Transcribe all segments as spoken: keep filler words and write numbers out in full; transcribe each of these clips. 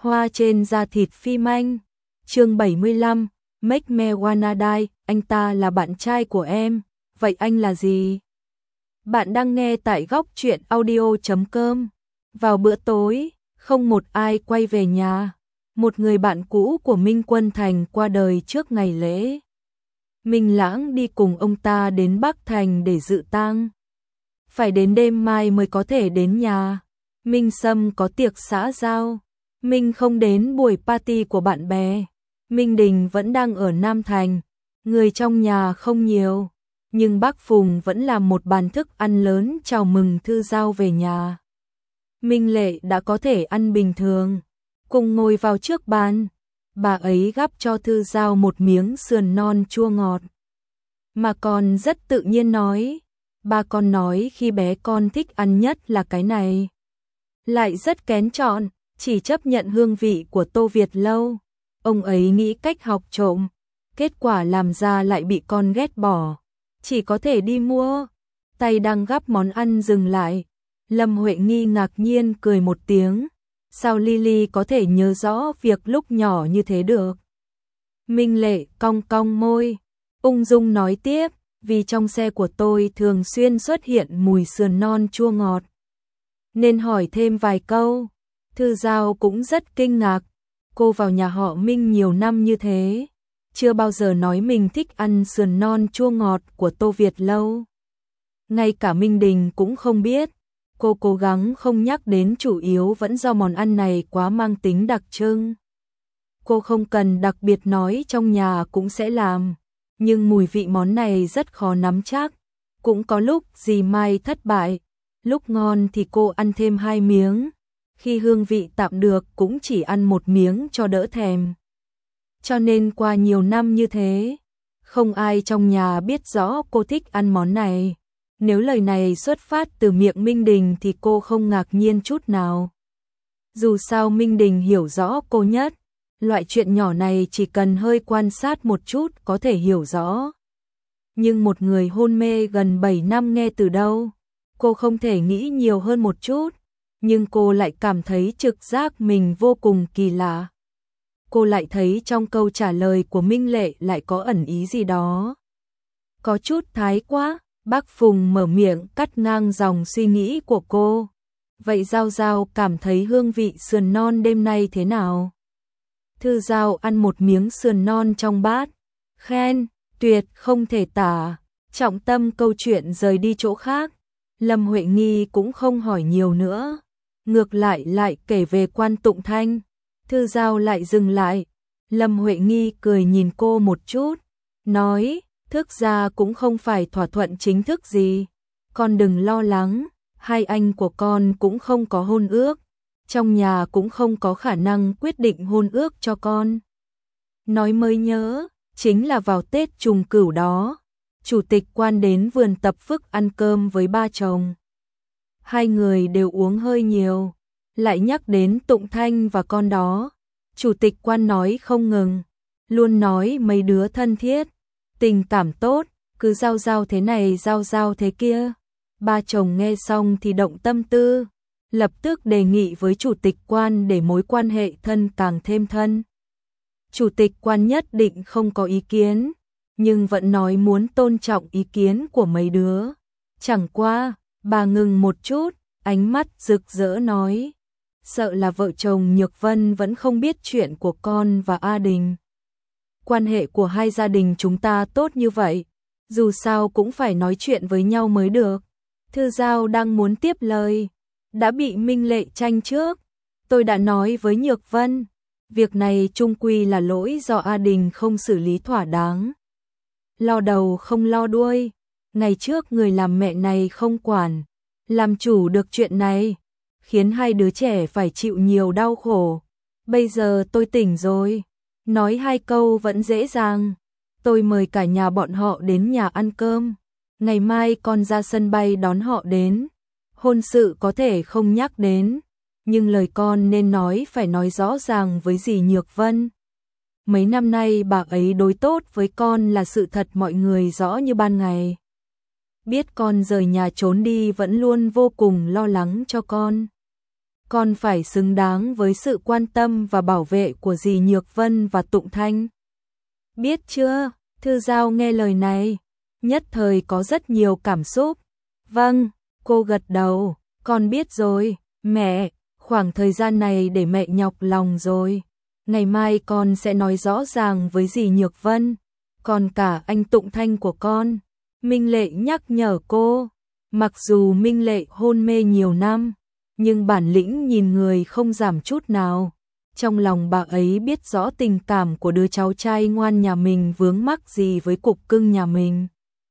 Hoa trên da thịt phi manh. Chương bảy mươi lăm, Make Me Wanna Die, anh ta là bạn trai của em, vậy anh là gì? Bạn đang nghe tại góc truyện audio chấm com. Vào bữa tối, không một ai quay về nhà. Một người bạn cũ của Minh Quân Thành qua đời trước ngày lễ. Minh Lãng đi cùng ông ta đến Bắc Thành để dự tang. Phải đến đêm mai mới có thể đến nhà. Minh Sâm có tiệc xã giao. Minh không đến buổi party của bạn bè. Minh Đình vẫn đang ở Nam Thành. Người trong nhà không nhiều, nhưng bác Phùng vẫn làm một bàn thức ăn lớn chào mừng Thư Giao về nhà. Minh Lệ đã có thể ăn bình thường, cùng ngồi vào trước bàn. Bà ấy gắp cho Thư Giao một miếng sườn non chua ngọt. Mà còn rất tự nhiên nói, ba con nói khi bé con thích ăn nhất là cái này. Lại rất kén chọn, chỉ chấp nhận hương vị của Tô Việt Lâu. Ông ấy nghĩ cách học trộm, kết quả làm ra lại bị con ghét bỏ, chỉ có thể đi mua. Tay đang gắp món ăn dừng lại. Lâm Huệ Nghi ngạc nhiên cười một tiếng. Sao Lily có thể nhớ rõ việc lúc nhỏ như thế được? Minh Lệ cong cong môi, ung dung nói tiếp, vì trong xe của tôi thường xuyên xuất hiện mùi sườn non chua ngọt, nên hỏi thêm vài câu. Thư Giao cũng rất kinh ngạc, cô vào nhà họ Minh nhiều năm như thế, chưa bao giờ nói mình thích ăn sườn non chua ngọt của Tô Việt Lâu. Ngay cả Minh Đình cũng không biết. Cô cố gắng không nhắc đến, chủ yếu vẫn do món ăn này quá mang tính đặc trưng. Cô không cần đặc biệt nói, trong nhà cũng sẽ làm, nhưng mùi vị món này rất khó nắm chắc. Cũng có lúc dì Mai thất bại, lúc ngon thì cô ăn thêm hai miếng, khi hương vị tạm được cũng chỉ ăn một miếng cho đỡ thèm. Cho nên qua nhiều năm như thế, không ai trong nhà biết rõ cô thích ăn món này. Nếu lời này xuất phát từ miệng Minh Đình thì cô không ngạc nhiên chút nào. Dù sao Minh Đình hiểu rõ cô nhất, loại chuyện nhỏ này chỉ cần hơi quan sát một chút có thể hiểu rõ. Nhưng một người hôn mê gần bảy năm nghe từ đâu, cô không thể nghĩ nhiều hơn một chút, nhưng cô lại cảm thấy trực giác mình vô cùng kỳ lạ. Cô lại thấy trong câu trả lời của Minh Lệ lại có ẩn ý gì đó. Có chút thái quá. Bác Phùng mở miệng cắt ngang dòng suy nghĩ của cô. Vậy Giao Giao cảm thấy hương vị sườn non đêm nay thế nào? Thư Giao ăn một miếng sườn non trong bát. Khen, tuyệt, không thể tả. Trọng tâm câu chuyện rời đi chỗ khác. Lâm Huệ Nghi cũng không hỏi nhiều nữa. Ngược lại lại kể về Quan Tụng Thanh. Thư Giao lại dừng lại. Lâm Huệ Nghi cười nhìn cô một chút, nói, thực ra cũng không phải thỏa thuận chính thức gì. Con đừng lo lắng, hai anh của con cũng không có hôn ước. Trong nhà cũng không có khả năng quyết định hôn ước cho con. Nói mới nhớ, chính là vào Tết Trùng Cửu đó, Chủ tịch Quan đến vườn Tập Phước ăn cơm với ba chồng. Hai người đều uống hơi nhiều, lại nhắc đến Tụng Thanh và con đó. Chủ tịch Quan nói không ngừng, luôn nói mấy đứa thân thiết, tình cảm tốt, cứ Giao Giao thế này Giao Giao thế kia. Ba chồng nghe xong thì động tâm tư, lập tức đề nghị với Chủ tịch Quan để mối quan hệ thân càng thêm thân. Chủ tịch Quan nhất định không có ý kiến, nhưng vẫn nói muốn tôn trọng ý kiến của mấy đứa. Chẳng qua, bà ngừng một chút, ánh mắt rực rỡ nói, sợ là vợ chồng Nhược Vân vẫn không biết chuyện của con và A Đình. Quan hệ của hai gia đình chúng ta tốt như vậy, dù sao cũng phải nói chuyện với nhau mới được. Thư Giao đang muốn tiếp lời, đã bị Minh Lệ tranh trước. Tôi đã nói với Nhược Vân, việc này chung quy là lỗi do A Đình không xử lý thỏa đáng. Lo đầu không lo đuôi, ngày trước người làm mẹ này không quản, làm chủ được chuyện này, khiến hai đứa trẻ phải chịu nhiều đau khổ. Bây giờ tôi tỉnh rồi, nói hai câu vẫn dễ dàng. Tôi mời cả nhà bọn họ đến nhà ăn cơm. Ngày mai con ra sân bay đón họ đến. Hôn sự có thể không nhắc đến, nhưng lời con nên nói phải nói rõ ràng với dì Nhược Vân. Mấy năm nay bà ấy đối tốt với con là sự thật, mọi người rõ như ban ngày. Biết con rời nhà trốn đi vẫn luôn vô cùng lo lắng cho con. con phải xứng đáng với sự quan tâm và bảo vệ của dì Nhược Vân và Tụng Thanh. Biết chưa? Thư Giao nghe lời này, nhất thời có rất nhiều cảm xúc. Vâng, cô gật đầu, con biết rồi, mẹ, khoảng thời gian này để mẹ nhọc lòng rồi. Ngày mai con sẽ nói rõ ràng với dì Nhược Vân, còn cả anh Tụng Thanh của con. Minh Lệ nhắc nhở cô, mặc dù Minh Lệ hôn mê nhiều năm, nhưng bản lĩnh nhìn người không giảm chút nào. Trong lòng bà ấy biết rõ tình cảm của đứa cháu trai ngoan nhà mình vướng mắc gì với cục cưng nhà mình.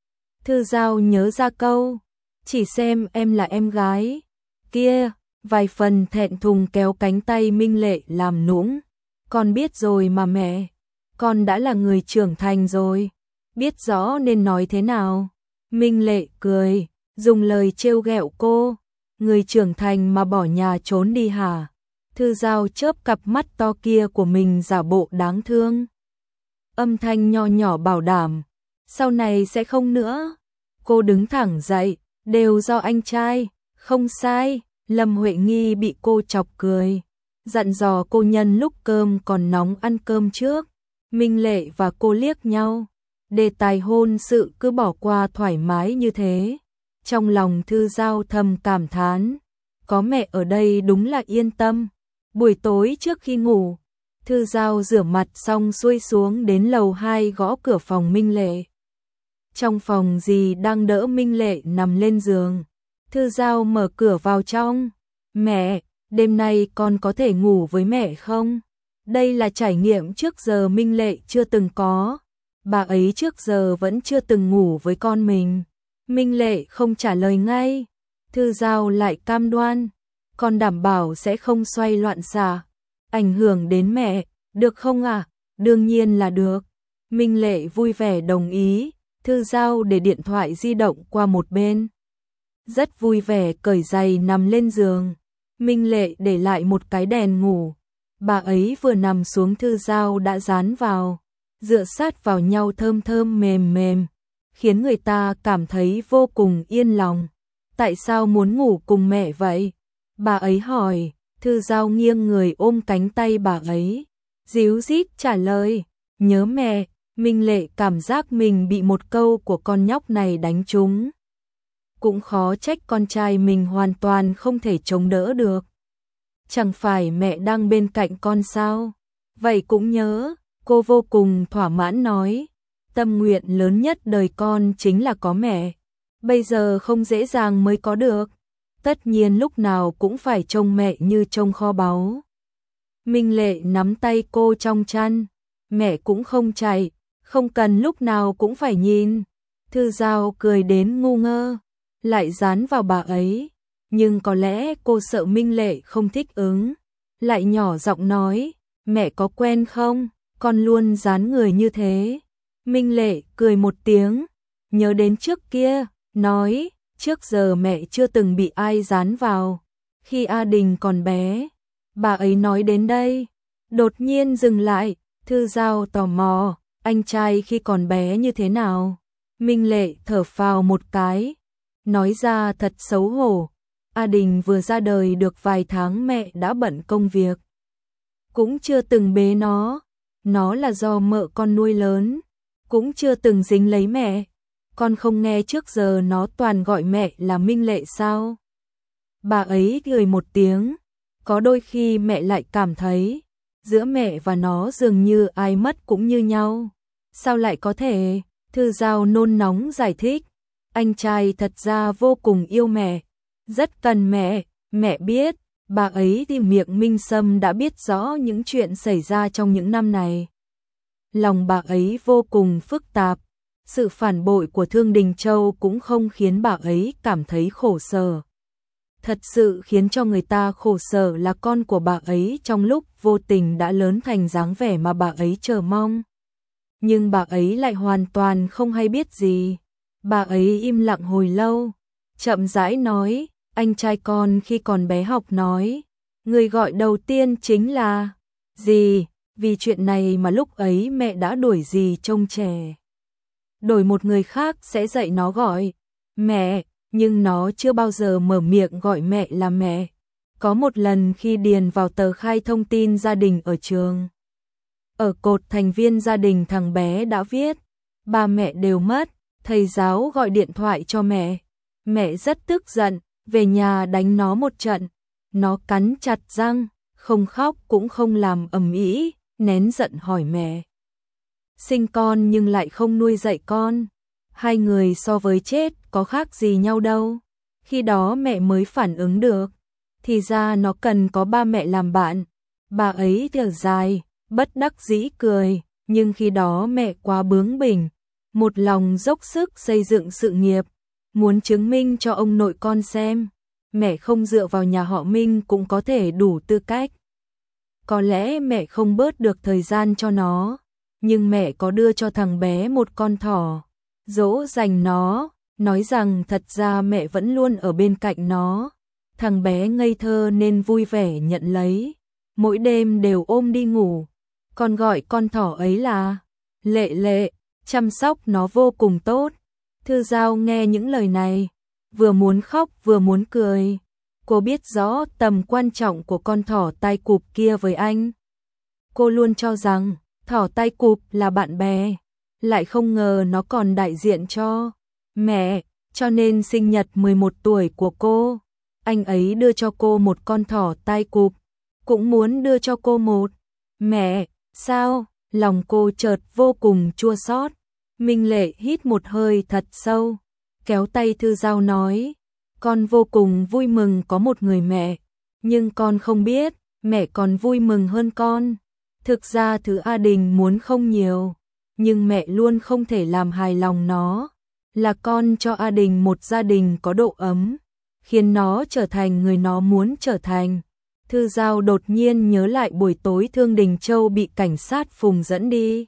Thư Giao nhớ ra câu, chỉ xem em là em gái. Kia, vài phần thẹn thùng kéo cánh tay Minh Lệ làm nũng. Con biết rồi mà mẹ, con đã là người trưởng thành rồi, biết rõ nên nói thế nào. Minh Lệ cười, dùng lời trêu ghẹo cô, người trưởng thành mà bỏ nhà trốn đi hả? Thư Giao chớp cặp mắt to kia của mình giả bộ đáng thương. Âm thanh nho nhỏ bảo đảm, sau này sẽ không nữa. Cô đứng thẳng dậy, đều do anh trai, không sai. Lâm Huệ Nghi bị cô chọc cười, dặn dò cô nhân lúc cơm còn nóng ăn cơm trước. Minh Lệ và cô liếc nhau, đề tài hôn sự cứ bỏ qua thoải mái như thế. Trong lòng Thư Giao thầm cảm thán, có mẹ ở đây đúng là yên tâm. Buổi tối trước khi ngủ, Thư Giao rửa mặt xong xuôi xuống đến lầu hai gõ cửa phòng Minh Lệ. Trong phòng dì đang đỡ Minh Lệ nằm lên giường. Thư Giao mở cửa vào trong. Mẹ, đêm nay con có thể ngủ với mẹ không? Đây là trải nghiệm trước giờ Minh Lệ chưa từng có. Bà ấy trước giờ vẫn chưa từng ngủ với con mình. Minh Lệ không trả lời ngay. Thư Giao lại cam đoan, con đảm bảo sẽ không xoay loạn xạ, ảnh hưởng đến mẹ, được không ạ? À? Đương nhiên là được. Minh Lệ vui vẻ đồng ý. Thư Giao để điện thoại di động qua một bên, rất vui vẻ cởi giày nằm lên giường. Minh Lệ để lại một cái đèn ngủ. Bà ấy vừa nằm xuống Thư Giao đã dán vào, dựa sát vào nhau thơm thơm mềm mềm, khiến người ta cảm thấy vô cùng yên lòng. Tại sao muốn ngủ cùng mẹ vậy? Bà ấy hỏi. Thư Giao nghiêng người ôm cánh tay bà ấy, díu dít trả lời, nhớ mẹ. Minh Lệ cảm giác mình bị một câu của con nhóc này đánh trúng. Cũng khó trách con trai mình hoàn toàn không thể chống đỡ được. Chẳng phải mẹ đang bên cạnh con sao? Vậy cũng nhớ, cô vô cùng thỏa mãn nói. Tâm nguyện lớn nhất đời con chính là có mẹ. Bây giờ không dễ dàng mới có được. Tất nhiên lúc nào cũng phải trông mẹ như trông kho báu. Minh Lệ nắm tay cô trong chăn. Mẹ cũng không chạy, không cần lúc nào cũng phải nhìn. Thư Giao cười đến ngu ngơ, lại dán vào bà ấy. Nhưng có lẽ cô sợ Minh Lệ không thích ứng, lại nhỏ giọng nói, mẹ có quen không? Con luôn dán người như thế. Minh Lệ cười một tiếng, nhớ đến trước kia, nói, trước giờ mẹ chưa từng bị ai dán vào. Khi A Đình còn bé, bà ấy nói đến đây, đột nhiên dừng lại. Thư Giao tò mò, anh trai khi còn bé như thế nào? Minh Lệ thở phào một cái, nói ra thật xấu hổ. A Đình vừa ra đời được vài tháng mẹ đã bận công việc, cũng chưa từng bế nó. Nó là do mợ con nuôi lớn, cũng chưa từng dính lấy mẹ. Con không nghe trước giờ nó toàn gọi mẹ là Minh Lệ sao? Bà ấy cười một tiếng, có đôi khi mẹ lại cảm thấy giữa mẹ và nó dường như ai mất cũng như nhau. Sao lại có thể? Thư Giao nôn nóng giải thích. Anh trai thật ra vô cùng yêu mẹ, rất cần mẹ. Mẹ biết, bà ấy thì miệng Minh Sâm đã biết rõ những chuyện xảy ra trong những năm này. Lòng bà ấy vô cùng phức tạp. Sự phản bội của Thương Đình Châu cũng không khiến bà ấy cảm thấy khổ sở. Thật sự khiến cho người ta khổ sở là con của bà ấy trong lúc vô tình đã lớn thành dáng vẻ mà bà ấy chờ mong. Nhưng bà ấy lại hoàn toàn không hay biết gì. Bà ấy im lặng hồi lâu, chậm rãi nói, anh trai con khi còn bé học nói, người gọi đầu tiên chính là dì, vì chuyện này mà lúc ấy mẹ đã đuổi dì trông trẻ. Đổi một người khác sẽ dạy nó gọi mẹ, nhưng nó chưa bao giờ mở miệng gọi mẹ là mẹ. Có một lần khi điền vào tờ khai thông tin gia đình ở trường, ở cột thành viên gia đình thằng bé đã viết, ba mẹ đều mất, thầy giáo gọi điện thoại cho mẹ. Mẹ rất tức giận, về nhà đánh nó một trận. Nó cắn chặt răng, không khóc cũng không làm ầm ĩ, nén giận hỏi mẹ. Sinh con nhưng lại không nuôi dạy con. Hai người so với chết có khác gì nhau đâu. Khi đó mẹ mới phản ứng được. Thì ra nó cần có ba mẹ làm bạn. Bà ấy thở dài, bất đắc dĩ cười, nhưng khi đó mẹ quá bướng bỉnh, một lòng dốc sức xây dựng sự nghiệp, muốn chứng minh cho ông nội con xem, mẹ không dựa vào nhà họ Minh cũng có thể đủ tư cách. Có lẽ mẹ không bớt được thời gian cho nó, nhưng mẹ có đưa cho thằng bé một con thỏ, dỗ dành nó, nói rằng thật ra mẹ vẫn luôn ở bên cạnh nó. Thằng bé ngây thơ nên vui vẻ nhận lấy, mỗi đêm đều ôm đi ngủ, còn gọi con thỏ ấy là Lệ Lệ, chăm sóc nó vô cùng tốt. Thư Giao nghe những lời này, vừa muốn khóc vừa muốn cười. Cô biết rõ tầm quan trọng của con thỏ tai cụp kia với anh. Cô luôn cho rằng thỏ tai cụp là bạn bè, lại không ngờ nó còn đại diện cho mẹ, cho nên sinh nhật mười một tuổi của cô, anh ấy đưa cho cô một con thỏ tai cụp, cũng muốn đưa cho cô một mẹ, sao? Lòng cô chợt vô cùng chua xót. Minh Lệ hít một hơi thật sâu, kéo tay Thư Giao nói, con vô cùng vui mừng có một người mẹ, nhưng con không biết, mẹ còn vui mừng hơn con. Thực ra thứ A Đình muốn không nhiều, nhưng mẹ luôn không thể làm hài lòng nó, là con cho A Đình một gia đình có độ ấm, khiến nó trở thành người nó muốn trở thành. Thư Giao đột nhiên nhớ lại buổi tối Thương Đình Châu bị cảnh sát Phùng dẫn đi.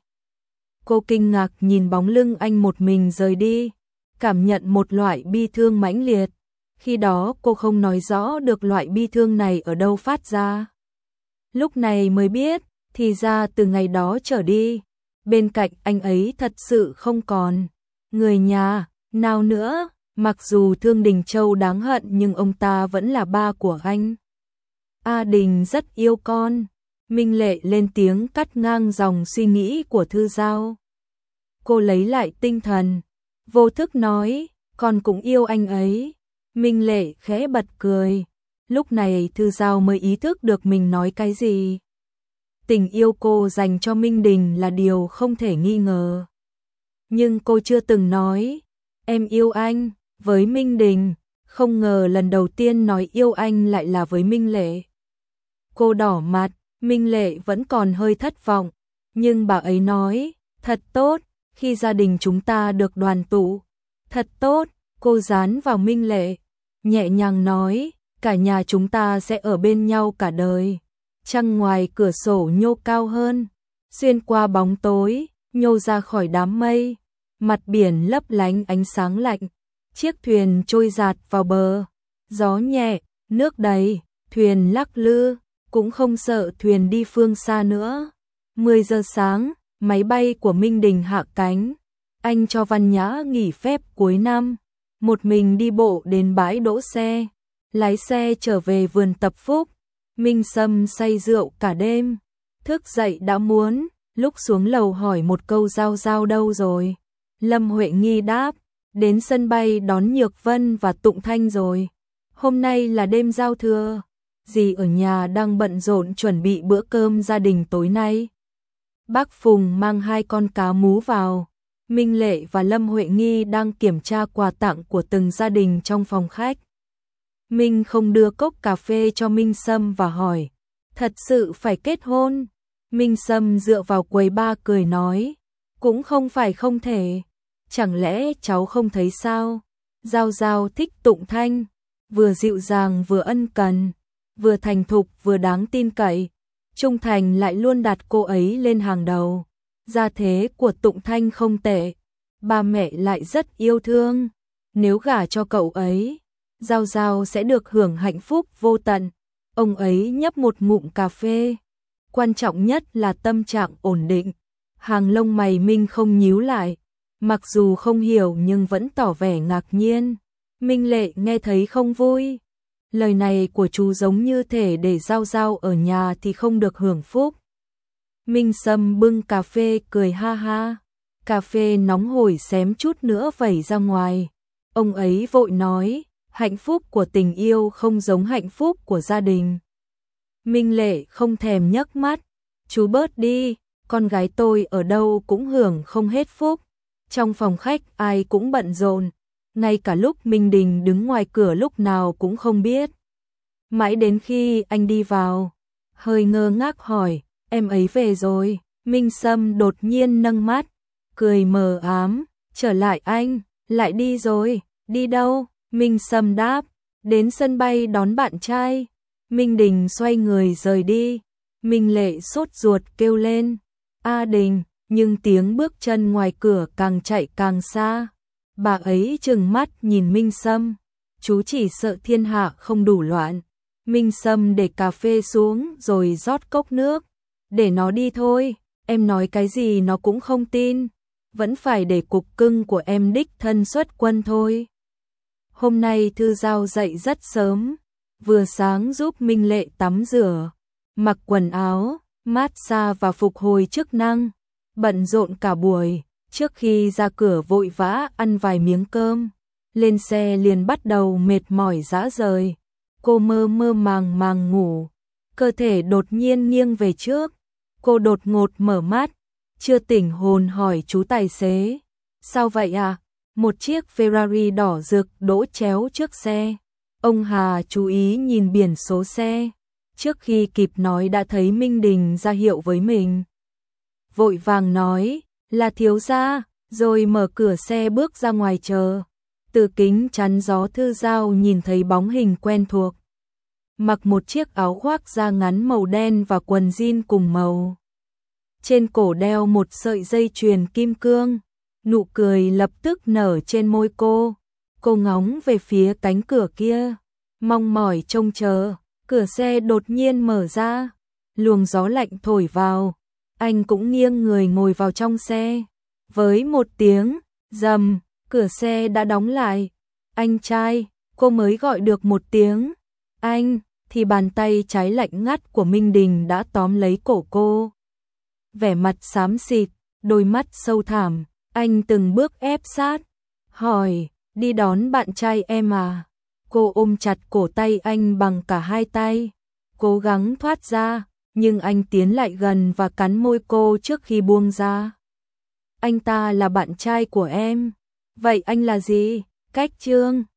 Cô kinh ngạc nhìn bóng lưng anh một mình rời đi, cảm nhận một loại bi thương mãnh liệt. Khi đó cô không nói rõ được loại bi thương này ở đâu phát ra. Lúc này mới biết, thì ra từ ngày đó trở đi, bên cạnh anh ấy thật sự không còn người nhà nào nữa. Mặc dù Thương Đình Châu đáng hận nhưng ông ta vẫn là ba của anh. A Đình rất yêu con. Minh Lệ lên tiếng cắt ngang dòng suy nghĩ của Thư Giao. Cô lấy lại tinh thần, vô thức nói, con cũng yêu anh ấy. Minh Lệ khẽ bật cười. Lúc này Thư Giao mới ý thức được mình nói cái gì. Tình yêu cô dành cho Minh Đình là điều không thể nghi ngờ. Nhưng cô chưa từng nói, em yêu anh, với Minh Đình. Không ngờ lần đầu tiên nói yêu anh lại là với Minh Lệ. Cô đỏ mặt, Minh Lệ vẫn còn hơi thất vọng. Nhưng bà ấy nói, thật tốt, khi gia đình chúng ta được đoàn tụ. Thật tốt, cô dán vào Minh Lệ, nhẹ nhàng nói, cả nhà chúng ta sẽ ở bên nhau cả đời. Trăng ngoài cửa sổ nhô cao hơn, xuyên qua bóng tối, nhô ra khỏi đám mây. Mặt biển lấp lánh ánh sáng lạnh, chiếc thuyền trôi dạt vào bờ. Gió nhẹ, nước đầy, thuyền lắc lư, cũng không sợ thuyền đi phương xa nữa. mười giờ sáng, máy bay của Minh Đình hạ cánh. Anh cho Văn Nhã nghỉ phép cuối năm, một mình đi bộ đến bãi đỗ xe, lái xe trở về vườn tập Phúc. Minh Sâm say rượu cả đêm, thức dậy đã muốn, lúc xuống lầu hỏi một câu Giao Giao đâu rồi. Lâm Huệ Nghi đáp, đến sân bay đón Nhược Vân và Tụng Thanh rồi. Hôm nay là đêm giao thừa, dì ở nhà đang bận rộn chuẩn bị bữa cơm gia đình tối nay. Bác Phùng mang hai con cá mú vào. Minh Lệ và Lâm Huệ Nghi đang kiểm tra quà tặng của từng gia đình trong phòng khách. Minh không đưa cốc cà phê cho Minh Sâm và hỏi, thật sự phải kết hôn? Minh Sâm dựa vào quầy ba cười nói, cũng không phải không thể. Chẳng lẽ cháu không thấy sao? Giao Giao thích Tụng Thanh, vừa dịu dàng vừa ân cần, vừa thành thục vừa đáng tin cậy. Trung Thành lại luôn đặt cô ấy lên hàng đầu. Gia thế của Tụng Thanh không tệ, ba mẹ lại rất yêu thương. Nếu gả cho cậu ấy, Giao Giao sẽ được hưởng hạnh phúc vô tận. Ông ấy nhấp một ngụm cà phê. Quan trọng nhất là tâm trạng ổn định. Hàng lông mày Minh không nhíu lại, mặc dù không hiểu nhưng vẫn tỏ vẻ ngạc nhiên. Minh Lệ nghe thấy không vui, Lời này của chú giống như thể để Giao Giao ở nhà thì không được hưởng phúc. Minh Sâm bưng cà phê cười ha ha. Cà phê nóng hổi xém chút nữa vẩy ra ngoài. Ông ấy vội nói, hạnh phúc của tình yêu không giống hạnh phúc của gia đình. Minh Lệ không thèm nhấc mắt. Chú bớt đi, con gái tôi ở đâu cũng hưởng không hết phúc. Trong phòng khách ai cũng bận rộn. Ngay cả lúc Minh Đình đứng ngoài cửa lúc nào cũng không biết. Mãi đến khi anh đi vào, hơi ngơ ngác hỏi, em ấy về rồi. Minh Sâm đột nhiên nâng mắt, cười mờ ám, trở lại anh, lại đi rồi, đi đâu? Minh Sâm đáp, đến sân bay đón bạn trai. Minh Đình xoay người rời đi. Minh Lệ sốt ruột kêu lên, A Đình, nhưng tiếng bước chân ngoài cửa càng chạy càng xa. Bà ấy trừng mắt nhìn Minh Sâm, chú chỉ sợ thiên hạ không đủ loạn. Minh Sâm để cà phê xuống rồi rót cốc nước, để nó đi thôi, em nói cái gì nó cũng không tin, vẫn phải để cục cưng của em đích thân xuất quân thôi. Hôm nay Thư Giao dậy rất sớm, vừa sáng giúp Minh Lệ tắm rửa, mặc quần áo, massage và phục hồi chức năng, bận rộn cả buổi. Trước khi ra cửa vội vã ăn vài miếng cơm, lên xe liền bắt đầu mệt mỏi rã rời. Cô mơ mơ màng màng ngủ, cơ thể đột nhiên nghiêng về trước. Cô đột ngột mở mắt, chưa tỉnh hồn hỏi chú tài xế, sao vậy à? Một chiếc Ferrari đỏ rực đỗ chéo trước xe. Ông Hà chú ý nhìn biển số xe, trước khi kịp nói đã thấy Minh Đình ra hiệu với mình. Vội vàng nói, là thiếu gia, rồi mở cửa xe bước ra ngoài chờ. Từ kính chắn gió Thư Giao nhìn thấy bóng hình quen thuộc. Mặc một chiếc áo khoác da ngắn màu đen và quần jean cùng màu. Trên cổ đeo một sợi dây chuyền kim cương, nụ cười lập tức nở trên môi cô. Cô ngóng về phía cánh cửa kia, mong mỏi trông chờ. Cửa xe đột nhiên mở ra, luồng gió lạnh thổi vào. Anh cũng nghiêng người ngồi vào trong xe. Với một tiếng rầm, cửa xe đã đóng lại. Anh trai, cô mới gọi được một tiếng anh, thì bàn tay trái lạnh ngắt của Minh Đình đã tóm lấy cổ cô. Vẻ mặt xám xịt, đôi mắt sâu thẳm, anh từng bước ép sát, hỏi, đi đón bạn trai em à? Cô ôm chặt cổ tay anh bằng cả hai tay, cố gắng thoát ra, nhưng anh tiến lại gần và cắn môi cô trước khi buông ra. Anh ta là bạn trai của em, vậy anh là gì? Cách Trương.